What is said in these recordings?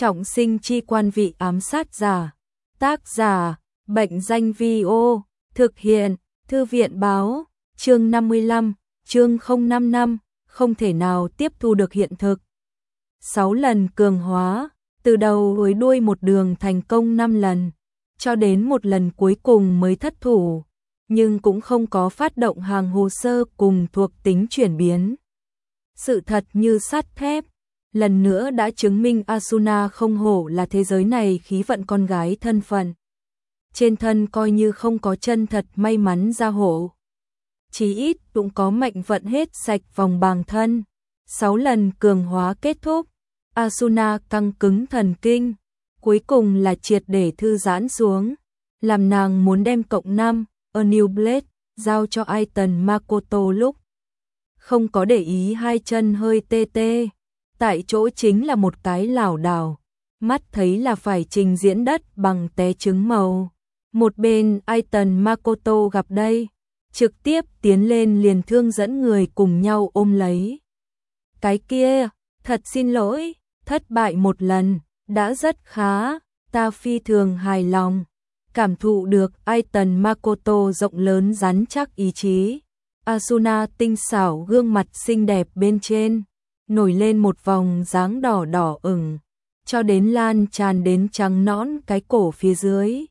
Trọng sinh chi quan vị ám sát giả. Tác giả, Bệnh danh Vi-ô, thực hiện, Thư viện báo, chương 55, chương 055, không thể nào tiếp thu được hiện thực. 6 lần cường hóa, từ đầu với đuôi một đường thành công 5 lần, cho đến một lần cuối cùng mới thất thủ, nhưng cũng không có phát động hàng hồ sơ cùng thuộc tính chuyển biến. Sự thật như sắt thép, lần nữa đã chứng minh Asuna không hổ là thế giới này khí vận con gái thân phận. Trên thân coi như không có chân thật may mắn gia hộ. Chí ít cũng có mệnh vận hết sạch vòng bàng thân. 6 lần cường hóa kết thúc, Asuna căng cứng thần kinh, cuối cùng là triệt để thư giãn xuống, làm nàng muốn đem cộng 5, A New Blade, giao cho Aiton Makoto lúc. Không có để ý hai chân hơi tê tê, tại chỗ chính là một cái lảo đảo, mắt thấy là phải trình diễn đất bằng té trứng màu. Một bên Aiton Makoto gặp đây, trực tiếp tiến lên liền thương dẫn người cùng nhau ôm lấy. Cái kia, thật xin lỗi, thất bại một lần, đã rất khá, ta phi thường hài lòng. Cảm thụ được Aiton Makoto rộng lớn rắn chắc ý chí. Asuna tinh xảo gương mặt xinh đẹp bên trên, nổi lên một vòng dáng đỏ đỏ ửng, cho đến lan tràn đến trắng nõn cái cổ phía dưới.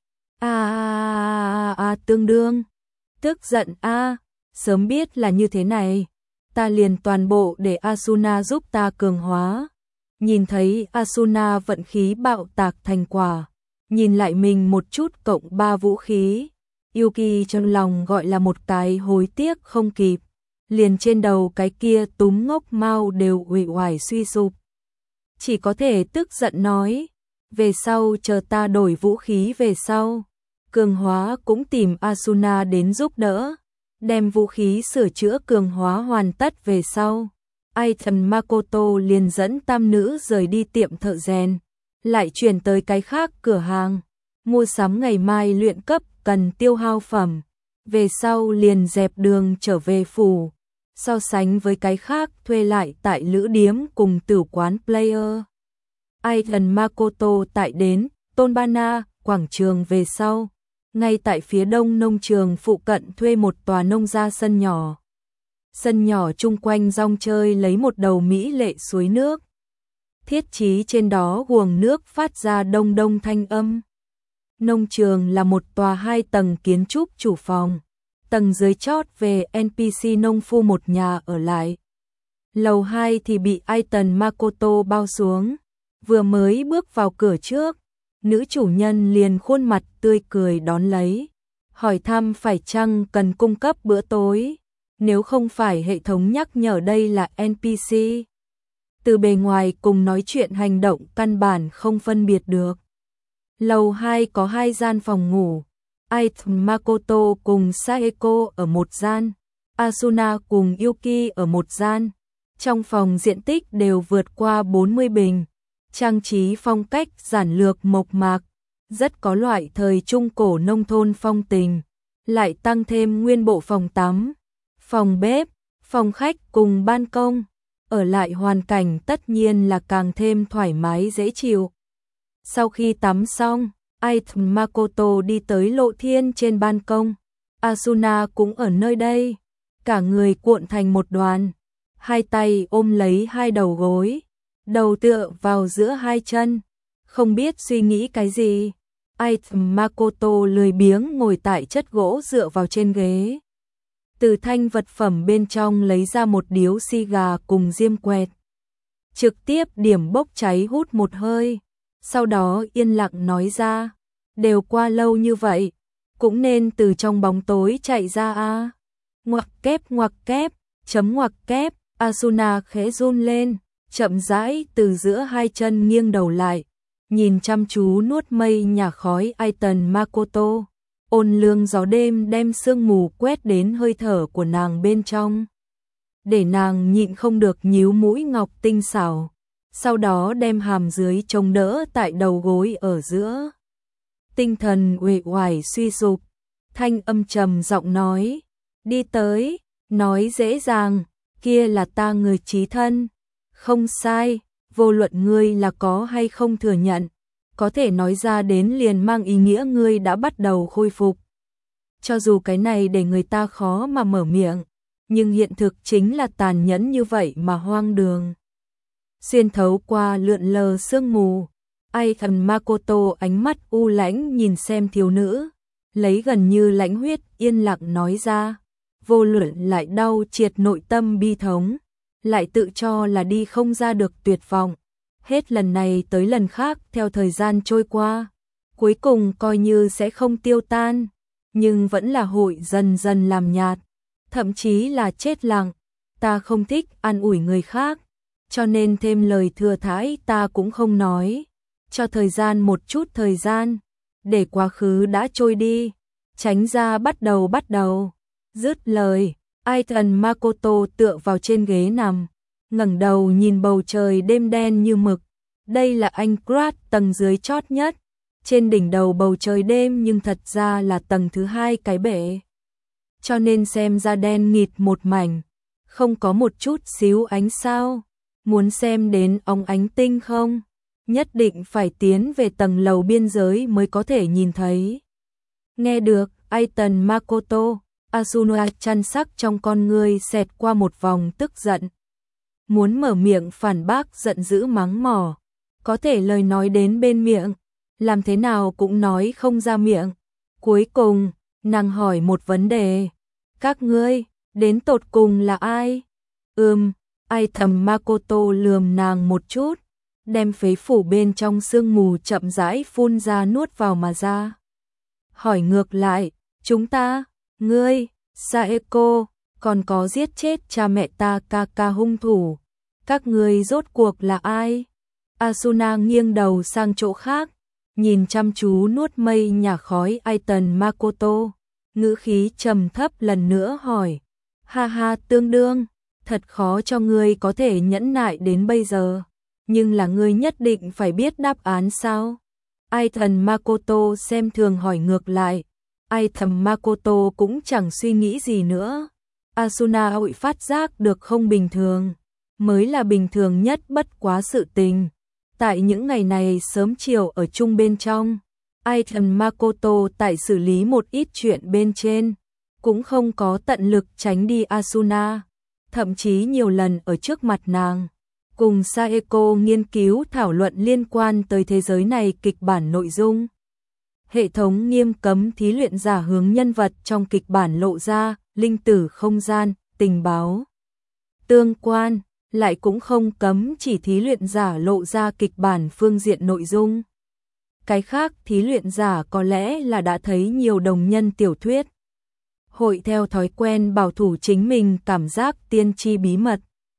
Tương đương. Tức giận sớm biết là như thế này, ta liền toàn bộ để Asuna giúp ta cường hóa. Nhìn thấy Asuna vận khí bạo tạc thành quả, nhìn lại mình một chút cộng 3 vũ khí, Yuki trong lòng gọi là một cái hối tiếc không kịp, liền trên đầu cái kia túm ngốc mau đều uể oải suy sụp. Chỉ có thể tức giận nói, về sau chờ ta đổi vũ khí về sau, cường hóa cũng tìm Asuna đến giúp đỡ, đem vũ khí sửa chữa cường hóa hoàn tất về sau. Aiton Makoto liền dẫn tam nữ rời đi tiệm thợ rèn, lại chuyển tới cái khác cửa hàng, mua sắm ngày mai luyện cấp cần tiêu hao phẩm, về sau liền dẹp đường trở về phủ, so sánh với cái khác thuê lại tại lữ điếm cùng tử quán player. Aiton Makoto tại đến Tonbana, quảng trường về sau, ngay tại phía đông nông trường phụ cận thuê một tòa nông gia sân nhỏ. Sân nhỏ chung quanh rong chơi lấy một đầu mỹ lệ suối nước. Thiết chí trên đó guồng nước phát ra đông đông thanh âm. Nông trường là một tòa 2 tầng kiến trúc chủ phòng, tầng dưới chót về NPC nông phu một nhà ở lại. Lầu 2 thì bị Aiton Makoto bao xuống. Vừa mới bước vào cửa trước, nữ chủ nhân liền khuôn mặt tươi cười đón lấy, hỏi thăm phải chăng cần cung cấp bữa tối, nếu không phải hệ thống nhắc nhở đây là NPC. Từ bề ngoài cùng nói chuyện hành động căn bản không phân biệt được. Lầu 2 có 2 gian phòng ngủ, Aiton Makoto cùng Saeko ở một gian, Asuna cùng Yuki ở một gian. Trong phòng diện tích đều vượt qua 40 bình, trang trí phong cách giản lược mộc mạc, rất có loại thời trung cổ nông thôn phong tình, lại tăng thêm nguyên bộ phòng tắm, phòng bếp, phòng khách cùng ban công, ở lại hoàn cảnh tất nhiên là càng thêm thoải mái dễ chịu. Sau khi tắm xong, Aiton Makoto đi tới lộ thiên trên ban công, Asuna cũng ở nơi đây, cả người cuộn thành một đoàn, hai tay ôm lấy hai đầu gối, đầu tựa vào giữa hai chân, không biết suy nghĩ cái gì. Aiton Makoto lười biếng ngồi tại chất gỗ dựa vào trên ghế. Từ thanh vật phẩm bên trong lấy ra một điếu xì gà cùng diêm quẹt. Trực tiếp điểm bốc cháy hút một hơi. Sau đó yên lặng nói ra. Đều qua lâu như vậy, cũng nên từ trong bóng tối chạy ra ngoặc kép, chấm ngoặc kép. Asuna khẽ run lên, chậm rãi từ giữa hai chân nghiêng đầu lại, nhìn chăm chú nuốt mây nhả khói Aiton Makoto. Ôn lương gió đêm đem sương mù quét đến hơi thở của nàng bên trong, để nàng nhịn không được nhíu mũi ngọc tinh xảo, sau đó đem hàm dưới chống đỡ tại đầu gối ở giữa. Tinh thần uể oải suy sụp, thanh âm trầm giọng nói, đi tới, nói dễ dàng, kia là ta người chí thân. Không sai, vô luận ngươi là có hay không thừa nhận, có thể nói ra đến liền mang ý nghĩa ngươi đã bắt đầu khôi phục. Cho dù cái này để người ta khó mà mở miệng, nhưng hiện thực chính là tàn nhẫn như vậy mà hoang đường. Xuyên thấu qua lượn lờ sương mù, ai thần Makoto ánh mắt u lãnh nhìn xem thiếu nữ, lấy gần như lãnh huyết yên lặng nói ra, vô luận lại đau triệt nội tâm bi thống, lại tự cho là đi không ra được tuyệt vọng. Hết lần này tới lần khác theo thời gian trôi qua, cuối cùng coi như sẽ không tiêu tan, nhưng vẫn là hội dần dần làm nhạt, thậm chí là chết lặng. Ta không thích an ủi người khác, cho nên thêm lời thừa thãi ta cũng không nói, cho thời gian một chút thời gian, để quá khứ đã trôi đi, tránh ra bắt đầu. Dứt lời, ai thần Makoto tựa vào trên ghế nằm, ngẩng đầu nhìn bầu trời đêm đen như mực. Đây là anh Krat tầng dưới chót nhất, trên đỉnh đầu bầu trời đêm nhưng thật ra là tầng thứ hai cái bể. Cho nên xem ra đen nghịt một mảnh, không có một chút xíu ánh sao. Muốn xem đến óng ánh tinh không? Nhất định phải tiến về tầng lầu biên giới mới có thể nhìn thấy. Nghe được, Aiton Makoto, Asuna chăn sắc trong con ngươi xẹt qua một vòng tức giận. Muốn mở miệng phản bác giận dữ mắng mỏ, có thể lời nói đến bên miệng, làm thế nào cũng nói không ra miệng. Cuối cùng, nàng hỏi một vấn đề. Các ngươi, đến tột cùng là ai? Ai thầm Makoto lườm nàng một chút, đem phế phủ bên trong sương mù chậm rãi phun ra nuốt vào mà ra. Hỏi ngược lại, chúng ta, ngươi, Saeko, còn có giết chết cha mẹ ta Kaka hung thủ. Các ngươi rốt cuộc là ai? Asuna nghiêng đầu sang chỗ khác, nhìn chăm chú nuốt mây nhà khói Aiton Makoto, ngữ khí trầm thấp lần nữa hỏi. Ha ha, tương đương, thật khó cho ngươi có thể nhẫn nại đến bây giờ, nhưng là ngươi nhất định phải biết đáp án sao? Aiton Makoto xem thường hỏi ngược lại. Aiton Makoto cũng chẳng suy nghĩ gì nữa. Asuna hội phát giác được không bình thường, mới là bình thường nhất bất quá sự tình. Tại những ngày này sớm chiều ở chung bên trong, Aiton Makoto tại xử lý một ít chuyện bên trên, cũng không có tận lực tránh đi Asuna, thậm chí nhiều lần ở trước mặt nàng, cùng Saeko nghiên cứu thảo luận liên quan tới thế giới này kịch bản nội dung. Hệ thống nghiêm cấm thí luyện giả hướng nhân vật trong kịch bản lộ ra, linh tử không gian, tình báo. Tương quan, lại cũng không cấm chỉ thí luyện giả lộ ra kịch bản phương diện nội dung. Cái khác thí luyện giả có lẽ là đã thấy nhiều đồng nhân tiểu thuyết, hội theo thói quen bảo thủ chính mình cảm giác tiên tri bí mật.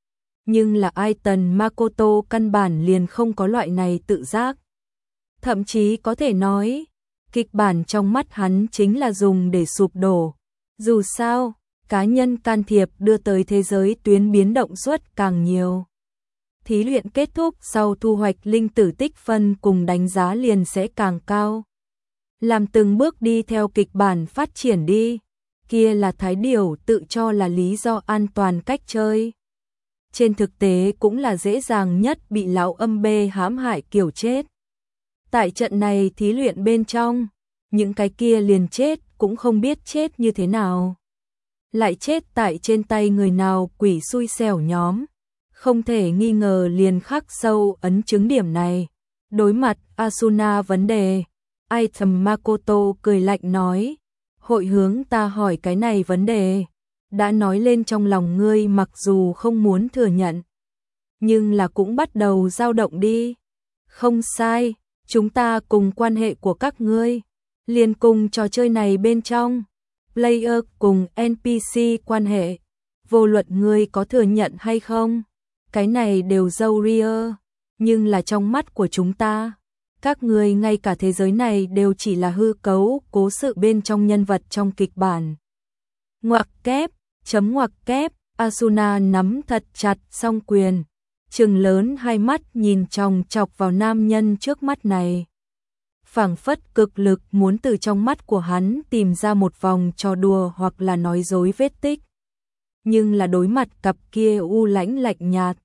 Nhưng là Aiton Makoto căn bản liền không có loại này tự giác. Thậm chí có thể nói, kịch bản trong mắt hắn chính là dùng để sụp đổ. Dù sao, cá nhân can thiệp đưa tới thế giới tuyến biến động suất càng nhiều. Thí luyện kết thúc sau thu hoạch linh tử tích phân cùng đánh giá liền sẽ càng cao. Làm từng bước đi theo kịch bản phát triển đi, kia là thái điểu tự cho là lý do an toàn cách chơi. Trên thực tế cũng là dễ dàng nhất bị lão âm bê hãm hại kiểu chết. Tại trận này thí luyện bên trong, những cái kia liền chết cũng không biết chết như thế nào. Lại chết tại trên tay người nào quỷ xui xẻo nhóm. Không thể nghi ngờ liền khắc sâu ấn chứng điểm này. Đối mặt Asuna vấn đề, Aiton Makoto cười lạnh nói, hội hướng ta hỏi cái này vấn đề, đã nói lên trong lòng ngươi mặc dù không muốn thừa nhận, nhưng là cũng bắt đầu dao động đi. Không sai, chúng ta cùng quan hệ của các ngươi, liền cùng trò chơi này bên trong, player cùng NPC quan hệ, vô luận ngươi có thừa nhận hay không, cái này đều dâu ria, nhưng là trong mắt của chúng ta, các ngươi ngay cả thế giới này đều chỉ là hư cấu cố sự bên trong nhân vật trong kịch bản. Ngoặc kép, ngoặc kép, Asuna nắm thật chặt song quyền, trừng lớn hai mắt nhìn chòng chọc vào nam nhân trước mắt này. Phảng phất cực lực muốn từ trong mắt của hắn tìm ra một vòng trò đùa hoặc là nói dối vết tích. Nhưng là đối mặt cặp kia u lãnh lạnh nhạt,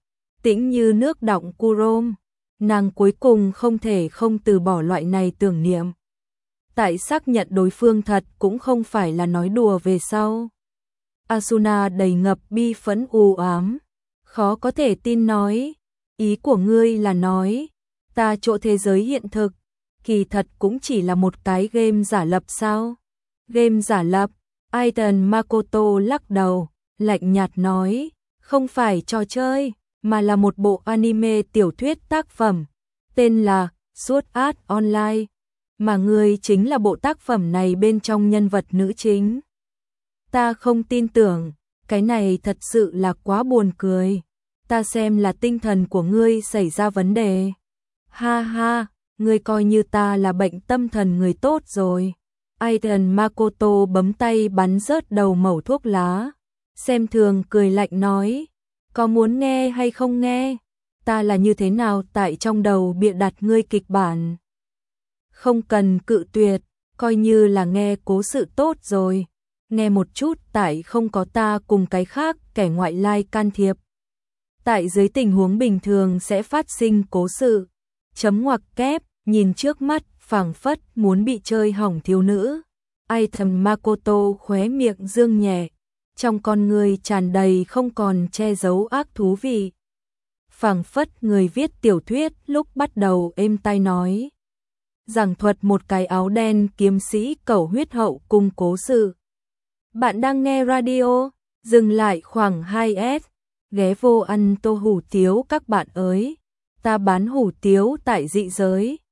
tĩnh như nước đọng Curom. Nàng cuối cùng không thể không từ bỏ loại này tưởng niệm. Tại xác nhận đối phương thật cũng không phải là nói đùa về sau. Asuna đầy ngập bi phẫn u ám, khó có thể tin nói, ý của ngươi là nói, ta chỗ thế giới hiện thực, kỳ thật cũng chỉ là một cái game giả lập sao? Game giả lập, Aiton Makoto lắc đầu, lạnh nhạt nói, không phải trò chơi, mà là một bộ anime tiểu thuyết tác phẩm, tên là Sword Art Online, mà ngươi chính là bộ tác phẩm này bên trong nhân vật nữ chính. Ta không tin tưởng, cái này thật sự là quá buồn cười. Ta xem là tinh thần của ngươi xảy ra vấn đề. Ha ha, ngươi coi như ta là bệnh tâm thần người tốt rồi. Aiton Makoto bấm tay bắn rớt đầu mẩu thuốc lá. Xem thường cười lạnh nói, có muốn nghe hay không nghe? Ta là như thế nào tại trong đầu bịa đặt ngươi kịch bản? Không cần cự tuyệt, coi như là nghe cố sự tốt rồi. Nghe một chút tại không có ta cùng cái khác kẻ ngoại lai can thiệp. Tại dưới tình huống bình thường sẽ phát sinh cố sự. Chấm ngoặc kép, nhìn trước mắt, phảng phất muốn bị chơi hỏng thiếu nữ. Aiton Makoto khóe miệng dương nhẹ, trong con người tràn đầy không còn che giấu ác thú vị. Phảng phất người viết tiểu thuyết lúc bắt đầu êm tai nói. Giảng thuật một cái áo đen kiếm sĩ cẩu huyết hậu cùng cố sự. Bạn đang nghe radio, dừng lại khoảng 2S, ghé vô ăn tô hủ tiếu các bạn ơi. Ta bán hủ tiếu tại dị giới.